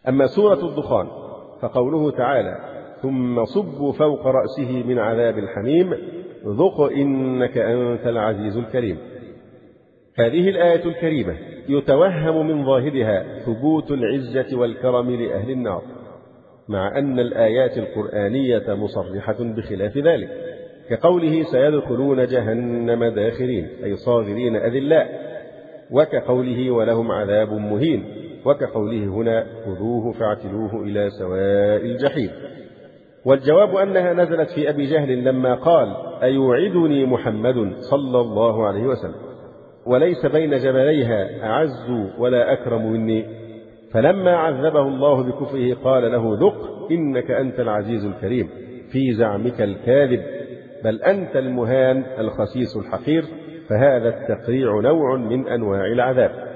أما سورة الدخان فقوله تعالى: ثم صبوا فوق رأسه من عذاب الحميم ذق إنك أنت العزيز الكريم. هذه الآية الكريمة يتوهم من ظاهرها ثبوت العزة والكرم لأهل النار، مع أن الآيات القرآنية مصرحة بخلاف ذلك، كقوله: سيدخلون جهنم داخرين، أي صاغرين أذلاء، وكقوله: ولهم عذاب مهين، وكقوله هنا: خذوه فاعتلوه إلى سواء الجحيم. والجواب أنها نزلت في أبي جهل لما قال: أيوعدني محمد صلى الله عليه وسلم وليس بين جبليها أعز ولا أكرم مني، فلما عذبه الله بكفره قال له: ذق إنك أنت العزيز الكريم، في زعمك الكاذب، بل أنت المهان الخسيس الحقير. فهذا التقريع نوع من أنواع العذاب.